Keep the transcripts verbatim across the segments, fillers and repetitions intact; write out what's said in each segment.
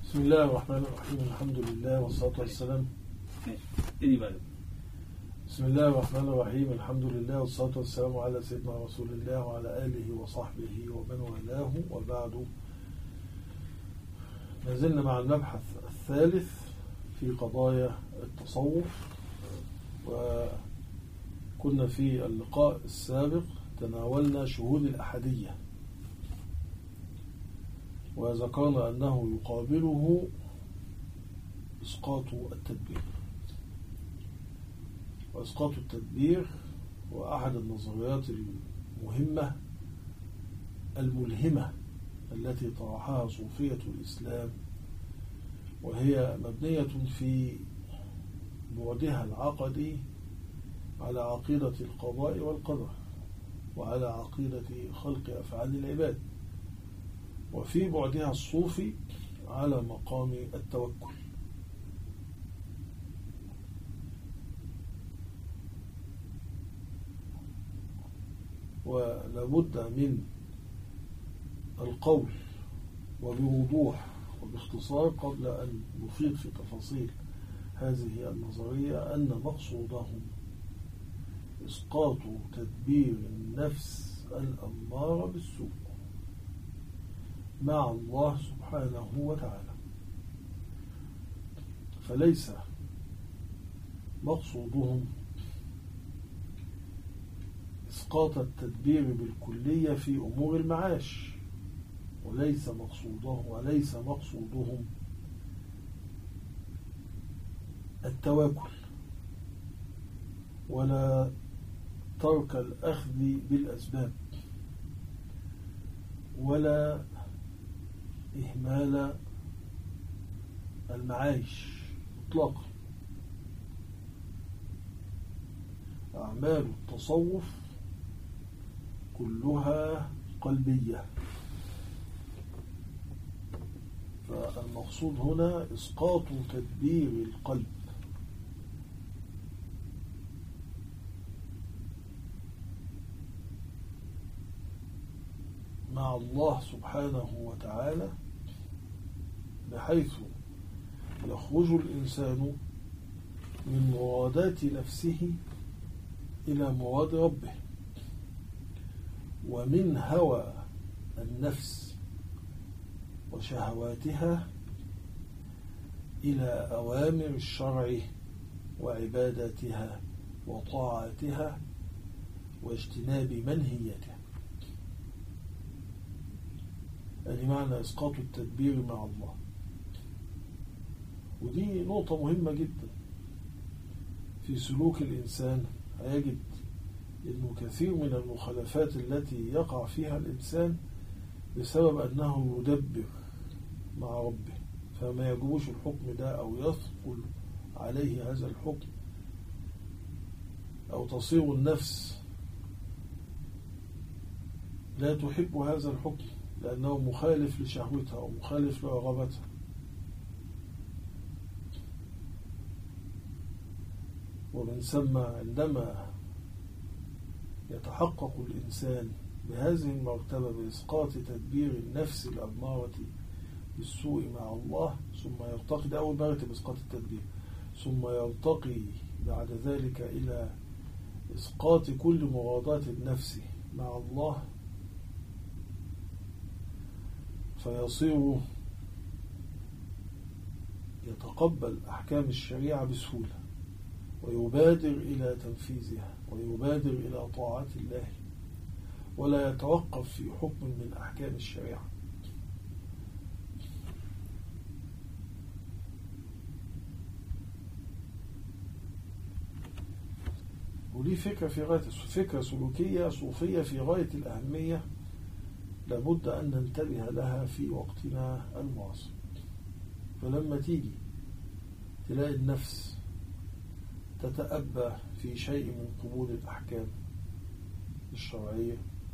بسم الله الرحمن الرحيم. الحمد لله والصلاة والسلام بسم الله الرحمن الرحيم. الحمد لله والصلاة والسلام على سيدنا رسول الله وعلى آله وصحبه ومن والاه، وبعد. ما زلنا مع المبحث الثالث في قضايا التصوف، وكنا في اللقاء السابق تناولنا شهود الأحدية، وذكرنا أنه يقابله إسقاط التدبير. وإسقاط التدبير هو أحد النظريات المهمة الملهمة التي طرحها صوفية الإسلام، وهي مبنية في بعدها العقدي على عقيدة القضاء والقدر، وعلى عقيدة خلق أفعال العباد، وفي بعدها الصوفي على مقام التوكل. ولابد من القول وبوضوح وباختصار قبل أن نفيد في تفاصيل هذه النظرية أن مقصودهم إسقاط تدبير النفس الأمارة بالسوء مع الله سبحانه وتعالى. فليس مقصودهم إسقاط التدبير بالكلية في أمور المعاش، وليس مقصودهم وليس مقصودهم التواكل ولا ترك الأخذ بالأسباب ولا إهمال المعايش إطلاقا. أعمال التصوف كلها قلبية، فالمقصود هنا إسقاط تدبير القلب مع الله سبحانه وتعالى، بحيث يخرج الإنسان من مرادات نفسه إلى مراد ربه، ومن هوى النفس وشهواتها إلى أوامر الشرع وعباداتها وطاعاتها واجتناب منهياتها. يعني معنى إسقاط التدبير مع الله، ودي نقطة مهمة جدا في سلوك الإنسان. هيجد أنه كثير من المخالفات التي يقع فيها الإنسان بسبب أنه يدبر مع ربه، فما يجوش الحكم ده أو يثقل عليه هذا الحكم، أو تصير النفس لا تحب هذا الحكم لأنه مخالف لشهوتها أو مخالف لرغبتها. ومن ثم عندما يتحقق الإنسان بهذه المرتبة بإسقاط تدبير النفس الأمارة بالسوء مع الله، ثم يرتقي، ده أول مرتبة إسقاط التدبير، ثم يرتقي بعد ذلك إلى إسقاط كل مرادات النفس مع الله، فيصير يتقبل أحكام الشريعة بسهولة، ويبادر إلى تنفيذها، ويبادر إلى طاعة الله، ولا يتوقف في حكم من أحكام الشريعة. ودي فكرة في غاية فكرة سلوكية صوفية في غاية الأهمية، لابد أن ننتبه لها في وقتنا المعاصر. فلما تيجي تلاقي النفس تتأبى في شيء من قبول الأحكام الشرعية،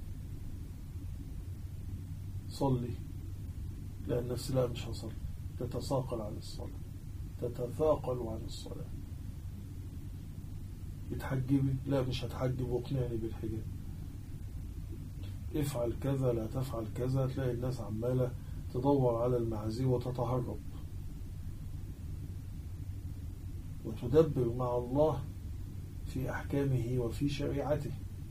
صلي، لا النفس لا مش هصلي، تتثاقل عن الصلاة، تتثاقل عن الصلاة. بتحجبي، لا مش هتحجب، واقنعني بالحجاب. افعل كذا لا تفعل كذا، تلاقي الناس عمالة تدور على المعازي وتتهرب وتدبر مع الله في أحكامه وفي شريعته،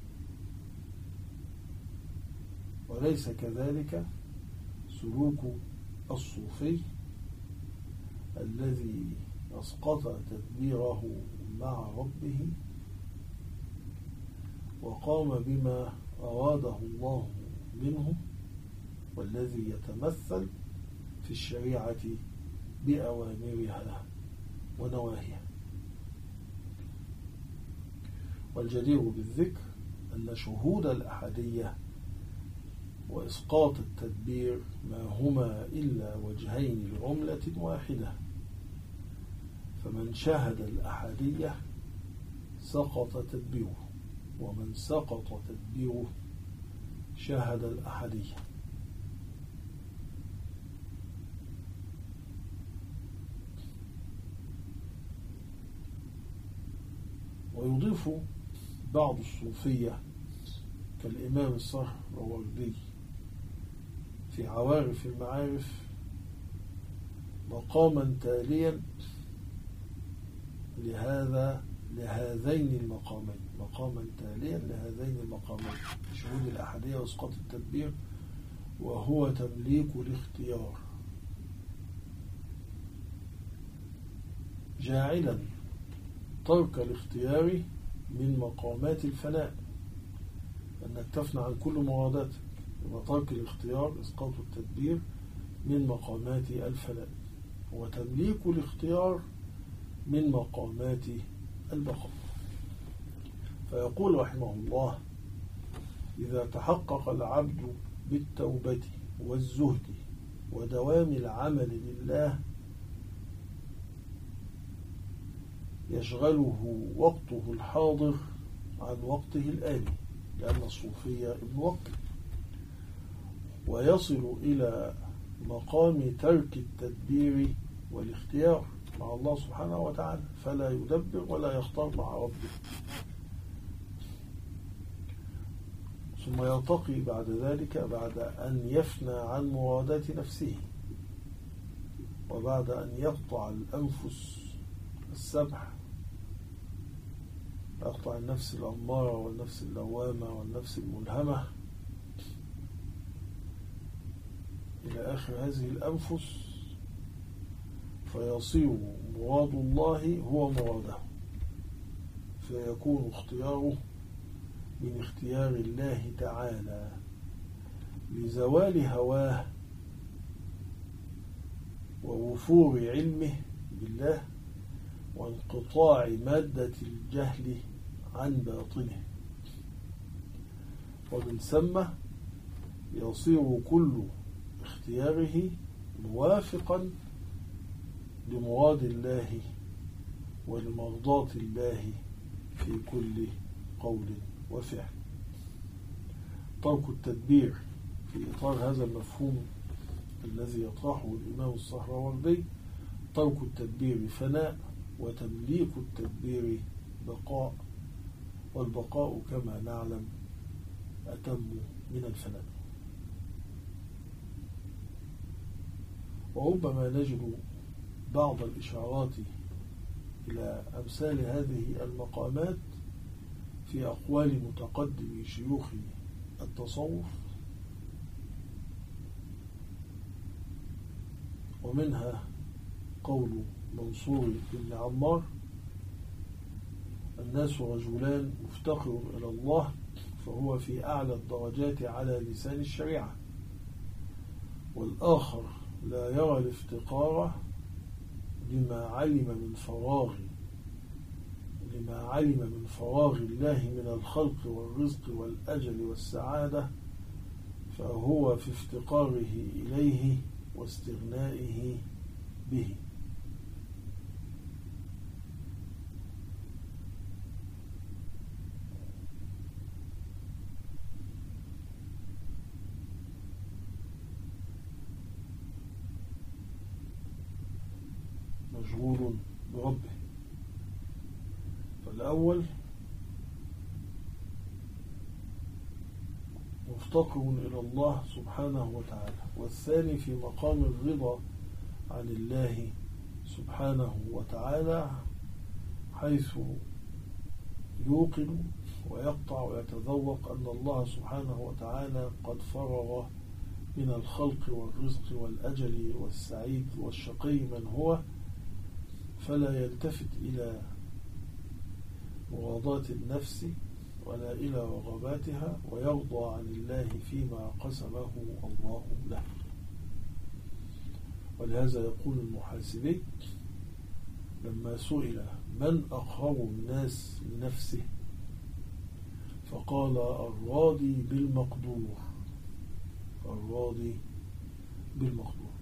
وليس كذلك سلوك الصوفي الذي أسقط تدبيره مع ربه وقام بما أراده الله منه، والذي يتمثل في الشريعة بأوامرها ونواهيها. والجدير بالذكر أن شهود الأحدية وإسقاط التدبير ما هما إلا وجهين لعملة واحدة، فمن شهد الأحدية سقط تدبيره، ومن سقط تدبيره شهد الأحدية. ويضيف بعض الصوفية كالإمام السهروردي في عوارف المعارف مقاما تاليا لهذا لهذين المقامين مقاما تاليا لهذين المقامين شهود الأحدية وإسقاط التدبير، وهو تمليك الاختيار، جاعلا ترك الاختيار من مقامات الفناء، أنك تفنى عن كل مراداتك، وترك الاختيار إسقاط التدبير من مقامات الفناء، وتمليك الاختيار من مقامات البقاء. فيقول رحمه الله: إذا تحقق العبد بالتوبة والزهد ودوام العمل لله يشغله وقته الحاضر عن وقته الآني، لأن الصوفية ابن وقت، ويصل إلى مقام ترك التدبير والاختيار مع الله سبحانه وتعالى، فلا يدبر ولا يختار مع ربه، ثم يرتقي بعد ذلك بعد أن يفنى عن مرادات نفسه، وبعد أن يقطع الأنفس السبع، يقطع النفس الأمارة والنفس اللوامة والنفس الملهمة إلى آخر هذه الأنفس، فيصير مراد الله هو مراده، فيكون اختياره من اختيار الله تعالى لزوال هواه ووفور علمه بالله وانقطاع مادة الجهل عن باطنه، ومن ثم يصير كل اختياره موافقا لمراد الله ولمرضاة الله في كل قول وفعل. ترك التدبير في إطار هذا المفهوم الذي يطرحه الإمام السهروردي: ترك التدبير فناء، وتمليك التدبير بقاء، والبقاء كما نعلم أتم من الفناء. وربما نجد بعض الإشارات إلى أمثال هذه المقامات في أقوال متقدم شيوخ التصوف، ومنها قول منصور بن عمار: الناس رجلان، مفتقر إلى الله فهو في أعلى الدرجات على لسان الشريعة، والآخر لا يرى الافتقار لما علم من فراغ لما علم من فراغ الله من الخلق والرزق والأجل والسعادة، فهو في افتقاره إليه واستغنائه به. مشغول بربه. فالأول مفتقر إلى الله سبحانه وتعالى، والثاني في مقام الرضا عن الله سبحانه وتعالى حيث يوقن ويقطع ويتذوق أن الله سبحانه وتعالى قد فرغ من الخلق والرزق والأجل والسعيد والشقي من هو، فلا يلتفت إلى مغاضاة النفس ولا إلى رغباتها، ويرضى عن الله فيما قسمه الله له. ولهذا يقول المحاسبي لما سئل من أقرب الناس لنفسه فقال الراضي بالمقدور، الراضي بالمقدور.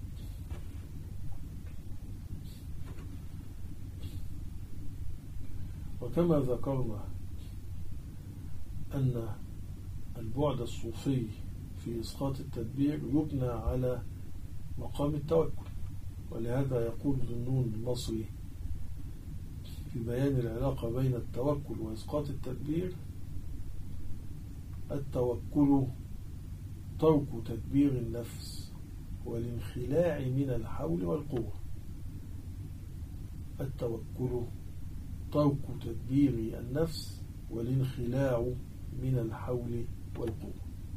وكما ذكرنا أن البعد الصوفي في إسقاط التدبير يبنى على مقام التوكل، ولهذا يقول ذنون المصري في بيان العلاقة بين التوكل وإسقاط التدبير: التوكل ترك تدبير النفس والانخلاع من الحول والقوة. التوكل ترك تدبير النفس والانخلاع من الحول والقوة.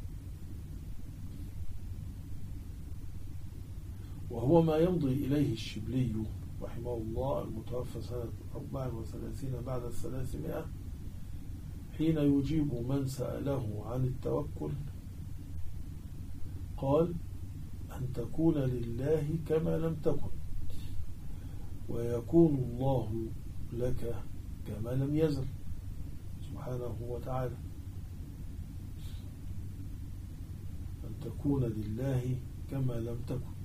وهو ما يمضي إليه الشبلي رحمه الله المتوفى سنة أربع وثلاثين بعد الثلاثمائة، حين يجيب من سأله عن التوكل قال: أن تكون لله كما لم تكن، ويكون الله لك كما لم يزل سبحانه وتعالى. أن تكون لله كما لم تكن،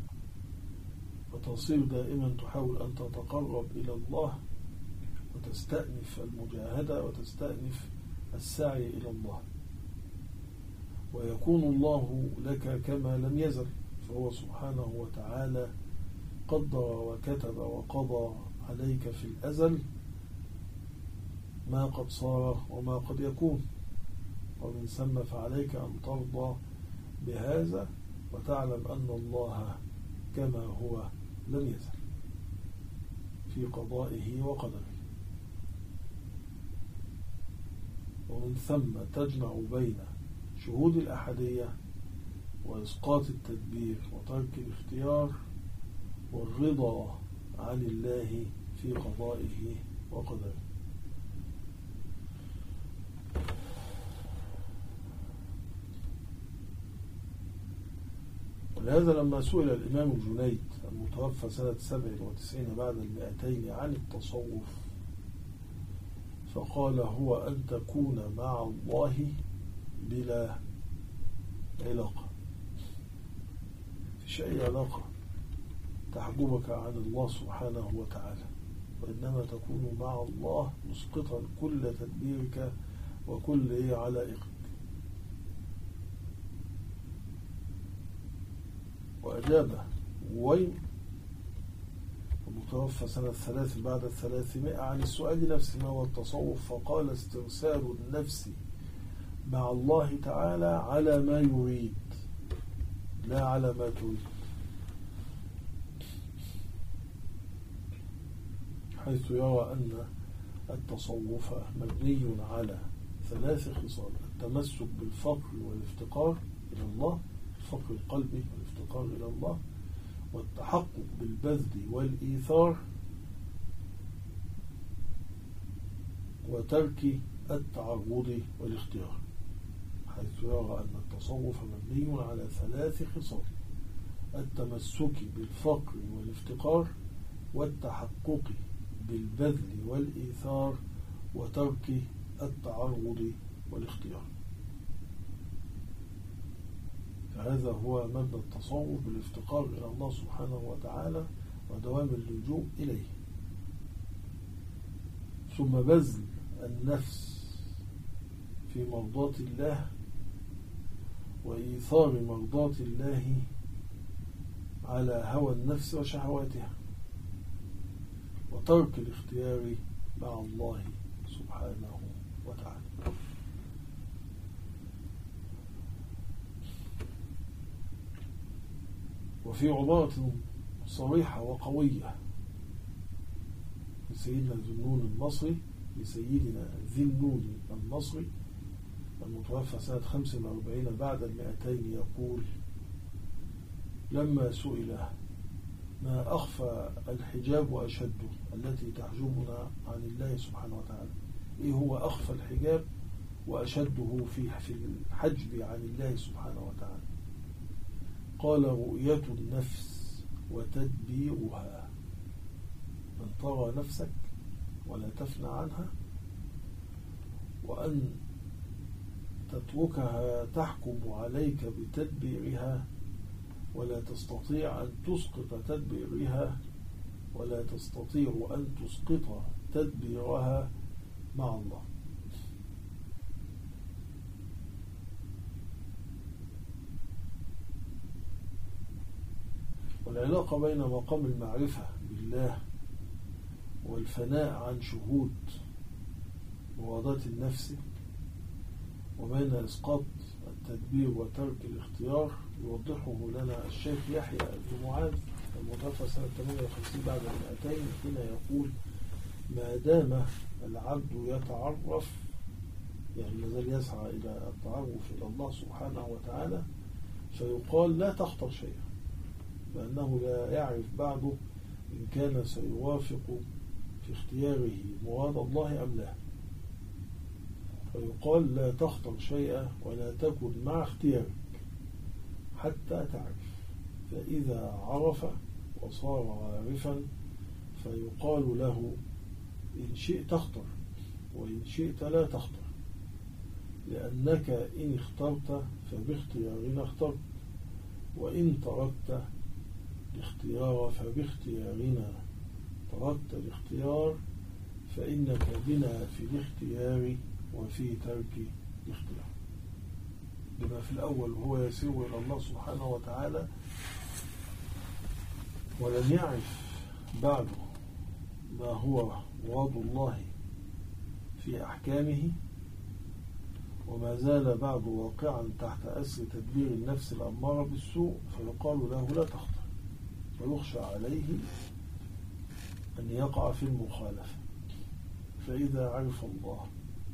وتصير دائما تحاول أن تتقرب إلى الله وتستأنف المجاهدة وتستأنف السعي إلى الله. ويكون الله لك كما لم يزل، فهو سبحانه وتعالى قدر وكتب وقضى عليك في الأزل ما قد صار وما قد يكون، ومن ثم فعليك أن ترضى بهذا وتعلم أن الله كما هو لم يزل في قضائه وقدره. ومن ثم تجمع بين شهود الأحدية وإسقاط التدبير وترك الاختيار والرضا عن الله في قضائه وقدره. ولهذا لما سئل الإمام الجنيد المتوفى سنة سبع وتسعين بعد المئتين عن التصوف فقال: هو أن تكون مع الله بلا علاقة، فيش أي علاقة تحجبك عن الله سبحانه وتعالى، وإنما تكون مع الله مسقطا كل تدبيرك وكل علائقك. وأجاب وين المتوفى سنة ثلاث بعد الثلاثمائة عن السؤال نفسه ما هو التصوف، فقال: استرسال النفس مع الله تعالى على ما يريد لا على ما تريد، حيث يرى أن التصوف مبني على ثلاث خصال: التمسك بالفقر والافتقار إلى الله، الفقر القلبي والافتقار إلى الله، والتحقق بالبذل والإيثار، وترك التعرض والاختيار، حيث يرى أن التصوف مبني على ثلاث خصال: التمسك بالفقر والافتقار، والتحقق بالبذل والإيثار، وترك التعرض والاختيار. فهذا هو مبنى التصوف بالافتقار إلى الله سبحانه وتعالى ودوام اللجوء إليه، ثم بذل النفس في مرضاة الله وإيثار مرضاة الله على هوى النفس وشهواتها، وترك الاختيار مع الله سبحانه وتعالى. وفي عبارة صريحة وقوية لسيدنا ذو النون المصري لسيدنا ذي النون المصري المتوفى سنة خمس وأربعين بعد المئتين يقول: لما سئل ما أخفى الحجاب وأشده التي تحجبنا عن الله سبحانه وتعالى، إيه هو أخفى الحجاب وأشده في في الحجب عن الله سبحانه وتعالى؟ قال: رؤية النفس وتدبيرها، أن ترى نفسك ولا تفنى عنها، وأن تتركها تحكم عليك بتدبيرها ولا تستطيع أن تسقط تدبيرها ولا تستطيع أن تسقط تدبيرها مع الله. والعلاقة بين مقام المعرفة بالله والفناء عن شهود مرادات النفس وبين إسقاط التدبير وترك الاختيار يوضحه لنا الشيخ يحيى بن معاذ المتوفى سنة ثمانية وخمسين بعد المئتين حين يقول: ما دام العبد يتعرف، يعني مازال يسعى إلى التعرف إلى الله سبحانه وتعالى، فيقال لا تخطر شيئا، لأنه لا يعرف بعده إن كان سيوافق في اختياره مراد الله أم لا. فيقال لا تخطر شيئا ولا تكن مع اختيارك حتى تعرف، فإذا عرف وصار عارفا فيقال له: إن شئت اختر وإن شئت لا تختر، لأنك إن اخترت فباختيارنا اخترت، وإن تركت الاختيار فباختيارنا تركت الاختيار، فإنك بنا في الاختيار وفي ترك الاختيار. بما في الأول هو يسير إلى الله سبحانه وتعالى ولم يعرف بعد ما هو مراد الله في أحكامه، وما زال بعد واقعا تحت أسر تدبير النفس الأمارة بالسوء، فيقال له لا تخطر، ويخشى عليه أن يقع في المخالفة. فإذا عرف الله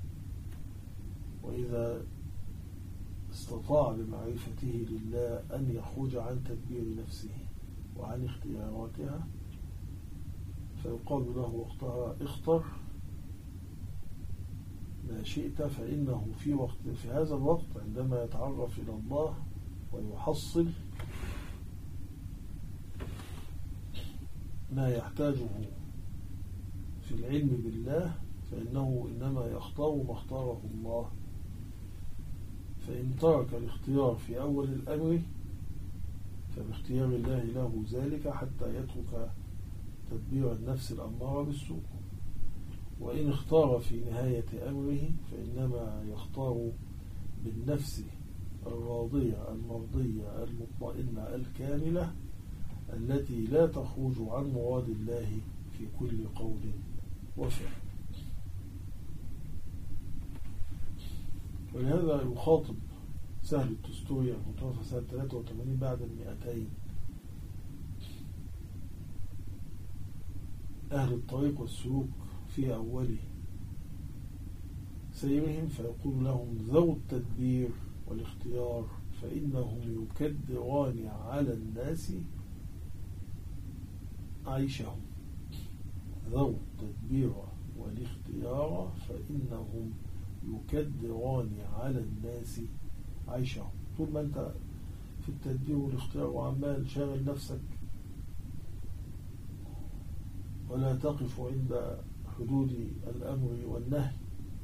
وإذا استطاع بمعرفته لله أن يخرج عن تدبير نفسه وعن اختياراتها، فيقال له وقتها: اختر ما شئت، فإنه في وقت في هذا الوقت عندما يتعرف إلى الله ويحصل ما يحتاجه في العلم بالله، فإنه إنما يختار ما اختاره الله. فإن ترك الاختيار في أول الأمر فباختيار الله له ذلك حتى يترك تدبير النفس الأمارة بالسوء، وإن اختار في نهاية أمره فإنما يختار بالنفس الراضية المرضية المطمئنة الكاملة التي لا تخرج عن مراد الله في كل قول وفعل. ولهذا يخاطب سهل التستوري المتوفى سنة ثلاثة وثمانين بعد المئتين أهل الطريق والسلوك في أول سيرهم، فيقول لهم: ذو التدبير والاختيار فإنهم يكدران على الناس عيشهم. ذو التدبير والاختيار فإنهم يكدران على الناس عيشهم. طول ما أنت في التدبير والاختيار وعمال شاغل نفسك ولا تقف عند حدود الأمر والنهي،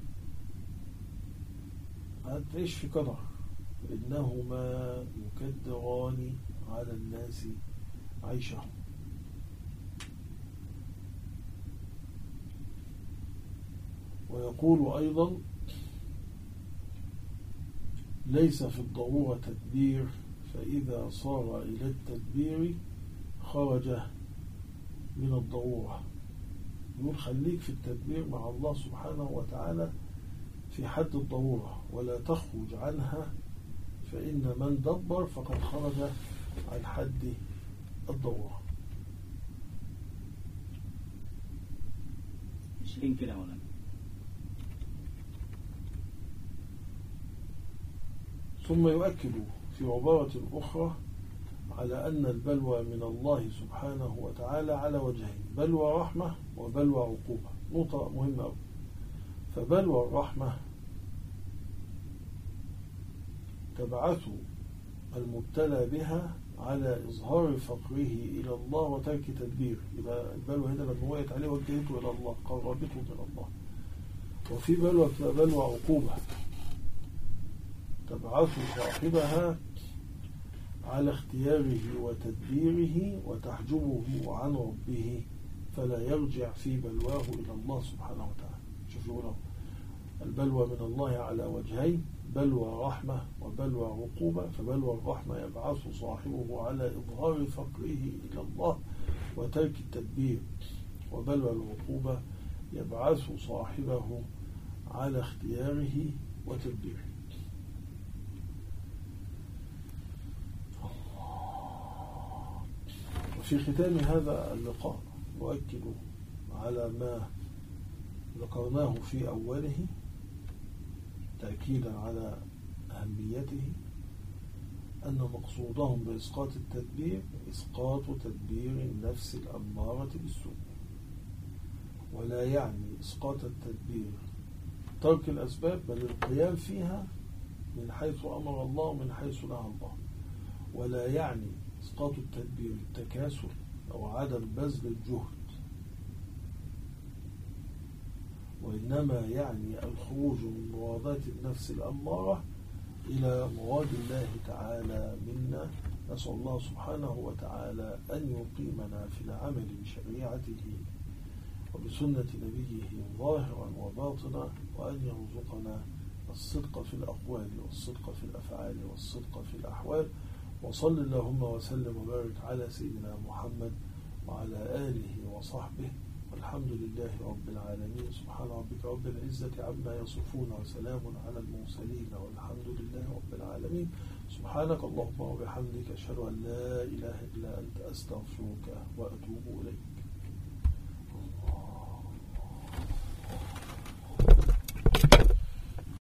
هتعيش في قدر، إنهما يكدران على الناس عيشهم. ويقول أيضا: ليس في الضرورة تدبير، فإذا صار إلى التدبير خرج من الضرورة. يقول خليك في التدبير مع الله سبحانه وتعالى في حد الضرورة ولا تخرج عنها، فإن من دبر فقد خرج عن حد الضرورة. فين كده ولا؟ ثم يؤكد في عبارة أخرى على أن البلوى من الله سبحانه وتعالى على وجهين: بلوى رحمة وبلوى عقوبة. نقطة مهمة أوي. فبلوى الرحمة تبعث المبتلى بها على إظهار فقره إلى الله وترك تدبيره. يبقى البلوى هنا لما وقعت عليه وجهته إلى الله، قربته من الله. وفي بلوى بلوى عقوبة تبعث صاحبها على اختياره وتدبيره وتحجبه عن ربه، فلا يرجع في بلواه إلى الله سبحانه وتعالى. شوفوا هنا البلوى من الله على وجهين: بلوى رحمة وبلوى عقوبة. فبلوى الرحمة يبعث صاحبه على إظهار فقره إلى الله وترك التدبير، وبلوى العقوبة يبعث صاحبه على اختياره وتدبيره. وفي ختام هذا اللقاء نؤكد على ما ذكرناه في أوله تأكيدا على أهميته، أن مقصودهم بإسقاط التدبير إسقاط تدبير النفس الأمارة بالسوء، ولا يعني إسقاط التدبير ترك الأسباب، بل القيام فيها من حيث أمر الله ومن حيث نهى الله. ولا يعني إسقاط التدبير التكاسل أو عدم بذل الجهد، وإنما يعني الخروج من مرادات النفس الأمارة إلى مراد الله تعالى منا. نسأل الله سبحانه وتعالى أن يقيمنا في العمل بشريعته وبسنة نبيه ظاهرا وباطنا، وأن يرزقنا الصدق في الأقوال والصدق في الأفعال والصدق في الأحوال. وصل اللهم وسلم وبارك على سيدنا محمد وعلى آله وصحبه، والحمد لله رب العالمين. سبحان ربك رب العزة عما يصفون وسلام على المرسلين والحمد لله رب العالمين. سبحانك اللهم وبحمدك أشهد أن لا إله إلا أنت أستغفرك وأتوب إليك.